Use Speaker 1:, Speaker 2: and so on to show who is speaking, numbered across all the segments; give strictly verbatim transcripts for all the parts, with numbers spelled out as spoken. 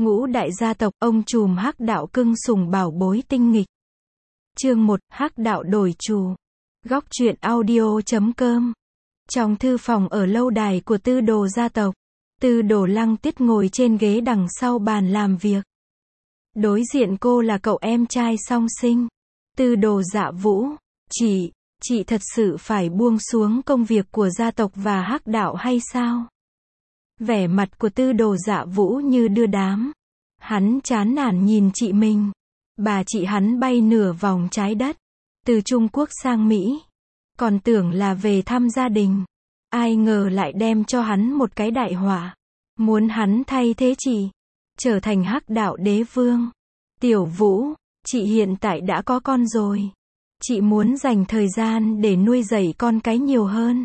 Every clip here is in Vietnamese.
Speaker 1: Ngũ đại gia tộc, ông trùm hắc đạo cưng sùng bảo bối tinh nghịch. Chương một, hắc đạo đổi chủ. Góc truyện audio chấm com. Trong thư phòng ở lâu đài của Tư Đồ gia tộc, Tư Đồ Lăng Tiết ngồi trên ghế đằng sau bàn làm việc. Đối diện cô là cậu em trai song sinh, Tư Đồ Dạ Vũ. Chị, chị thật sự phải buông xuống công việc của gia tộc và hắc đạo hay sao? Vẻ mặt của Tư Đồ Dạ Vũ như đưa đám. Hắn chán nản nhìn chị mình. Bà chị hắn bay nửa vòng trái đất, từ Trung Quốc sang Mỹ. Còn tưởng là về thăm gia đình. Ai ngờ lại đem cho hắn một cái đại họa. Muốn hắn thay thế chị, trở thành hắc đạo đế vương. Tiểu Vũ, chị hiện tại đã có con rồi. Chị muốn dành thời gian để nuôi dạy con cái nhiều hơn.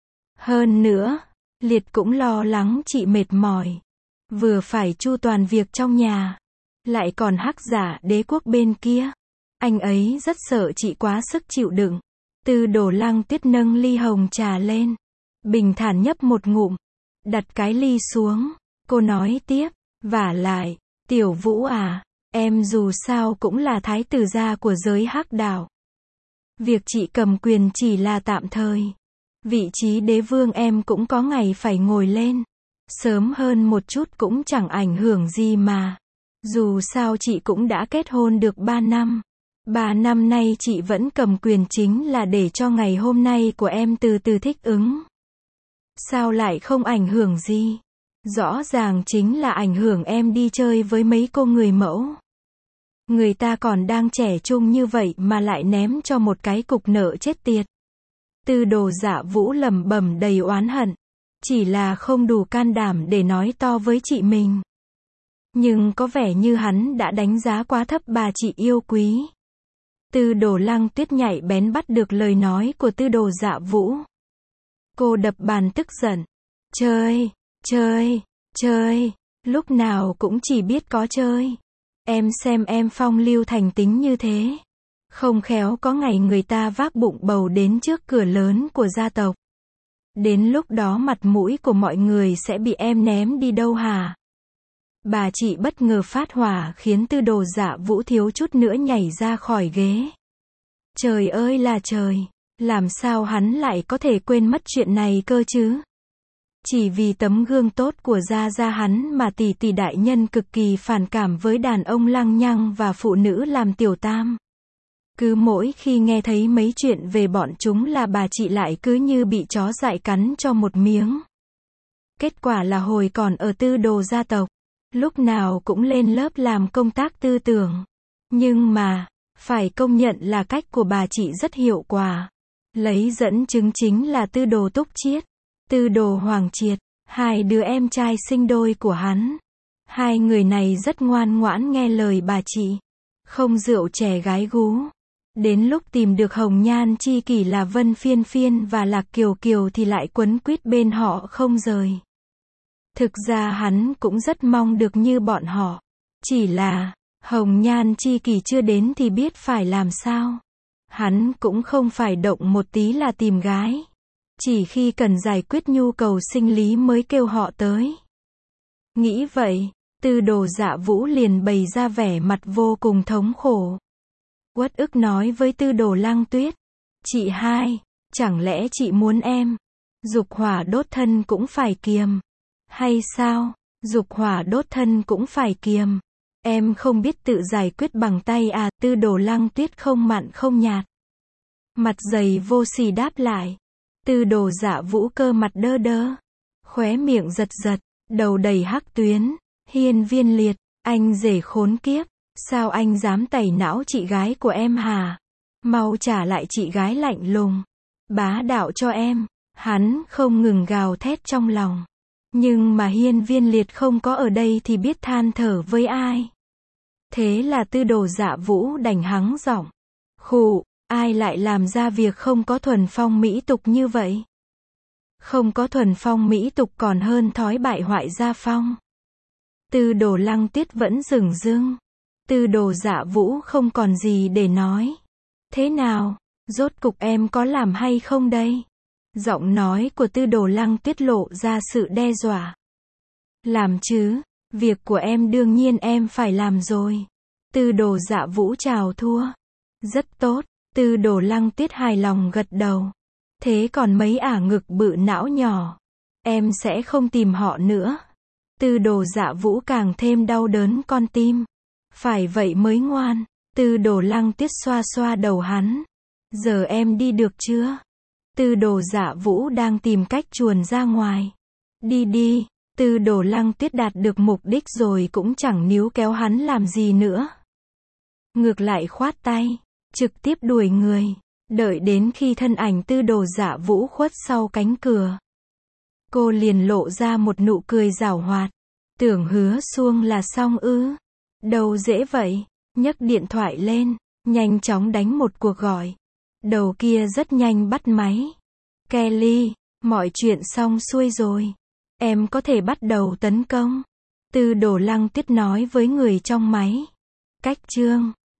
Speaker 1: Hơn nữa, Liệt cũng lo lắng chị mệt mỏi. Vừa phải chu toàn việc trong nhà, lại còn hắc giả đế quốc bên kia. Anh ấy rất sợ chị quá sức chịu đựng. Tư Đồ Lăng Tiết nâng ly hồng trà lên, bình thản nhấp một ngụm, đặt cái ly xuống. Cô nói tiếp, vả lại, Tiểu Vũ à, em dù sao cũng là thái tử gia của giới hắc đạo. Việc chị cầm quyền chỉ là tạm thời. Vị trí đế vương em cũng có ngày phải ngồi lên. Sớm hơn một chút cũng chẳng ảnh hưởng gì mà. Dù sao chị cũng đã kết hôn được ba năm. Ba năm nay chị vẫn cầm quyền chính là để cho ngày hôm nay của em từ từ thích ứng. Sao lại không ảnh hưởng gì? Rõ ràng chính là ảnh hưởng em đi chơi với mấy cô người mẫu. Người ta còn đang trẻ trung như vậy mà lại ném cho một cái cục nợ chết tiệt. Tư Đồ Dạ Vũ lẩm bẩm đầy oán hận. Chỉ là không đủ can đảm để nói to với chị mình. Nhưng có vẻ như hắn đã đánh giá quá thấp bà chị yêu quý. Tư Đồ Lăng Tuyết nhạy bén bắt được lời nói của Tư Đồ Dạ Vũ. Cô đập bàn tức giận. Chơi, chơi, chơi, lúc nào cũng chỉ biết có chơi. Em xem em phong lưu thành tính như thế. Không khéo có ngày người ta vác bụng bầu đến trước cửa lớn của gia tộc. Đến lúc đó mặt mũi của mọi người sẽ bị em ném đi đâu hả? Bà chị bất ngờ phát hỏa khiến Tư Đồ Dạ Vũ thiếu chút nữa nhảy ra khỏi ghế. Trời ơi là trời, làm sao hắn lại có thể quên mất chuyện này cơ chứ? Chỉ vì tấm gương tốt của gia gia hắn mà tỷ tỷ đại nhân cực kỳ phản cảm với đàn ông lăng nhăng và phụ nữ làm tiểu tam. Cứ mỗi khi nghe thấy mấy chuyện về bọn chúng là bà chị lại cứ như bị chó dại cắn cho một miếng. Kết quả là hồi còn ở Tư Đồ gia tộc, lúc nào cũng lên lớp làm công tác tư tưởng. Nhưng mà, phải công nhận là cách của bà chị rất hiệu quả. Lấy dẫn chứng chính là Tư Đồ Túc Chiết, Tư Đồ Hoàng Triệt, hai đứa em trai sinh đôi của hắn. Hai người này rất ngoan ngoãn nghe lời bà chị. Không rượu chè gái gú. Đến lúc tìm được hồng nhan chi kỷ là Vân Phiên Phiên và Lạc Kiều Kiều thì lại quấn quýt bên họ không rời. Thực ra hắn cũng rất mong được như bọn họ. Chỉ là, hồng nhan chi kỷ chưa đến thì biết phải làm sao. Hắn cũng không phải động một tí là tìm gái. Chỉ khi cần giải quyết nhu cầu sinh lý mới kêu họ tới. Nghĩ vậy, Tư Đồ Dạ Vũ liền bày ra vẻ mặt vô cùng thống khổ. Uất ức nói với Tư Đồ Lăng Tuyết. Chị hai, chẳng lẽ chị muốn em dục hỏa đốt thân cũng phải kiềm? Hay sao? Dục hỏa đốt thân cũng phải kiềm. Em không biết tự giải quyết bằng tay à? Tư Đồ Lăng Tuyết không mặn không nhạt, mặt dày vô sỉ đáp lại. Tư Đồ Dạ Vũ cơ mặt đơ đơ, khóe miệng giật giật, đầu đầy hắc tuyến. Hiên Viên Liệt, anh rể khốn kiếp, sao anh dám tẩy não chị gái của em hả? Mau trả lại chị gái lạnh lùng, bá đạo cho em. Hắn không ngừng gào thét trong lòng. Nhưng mà Hiên Viên Liệt không có ở đây thì biết than thở với ai. Thế là Tư Đồ Dạ Vũ đành hắng giọng. Khụ, ai lại làm ra việc không có thuần phong mỹ tục như vậy? Không có thuần phong mỹ tục còn hơn thói bại hoại gia phong. Tư Đồ Lăng Tiết vẫn dửng dưng. Tư Đồ Dạ Vũ không còn gì để nói. Thế nào, rốt cục em có làm hay không đây? Giọng nói của Tư Đồ Lăng Tiết lộ ra sự đe dọa. Làm chứ, Việc của em đương nhiên em phải làm rồi. Tư Đồ Dạ Vũ chào thua. Rất tốt. Tư Đồ Lăng Tuyết hài lòng gật đầu. Thế còn mấy ả ngực bự não nhỏ, em sẽ không tìm họ nữa. Tư Đồ Dạ Vũ càng thêm đau đớn con tim. Phải vậy mới ngoan. Tư Đồ Lăng Tuyết xoa xoa đầu hắn. Giờ em đi được chưa? Tư Đồ Dạ Vũ đang tìm cách chuồn ra ngoài. Đi đi. Tư Đồ Lăng Tuyết đạt được mục đích rồi cũng chẳng níu kéo hắn làm gì nữa. Ngược lại khoát tay, trực tiếp đuổi người. Đợi đến khi thân ảnh Tư Đồ Dạ Vũ khuất sau cánh cửa, cô liền lộ ra một nụ cười giảo hoạt. Tưởng Hứa Xuông là xong ư? Đâu dễ vậy. Nhấc điện thoại lên, nhanh chóng đánh một cuộc gọi. Đầu kia rất nhanh bắt máy. Kelly, mọi chuyện xong xuôi rồi. Em có thể bắt đầu tấn công. Tư Đồ Lăng Tuyết nói với người trong máy. Cách chương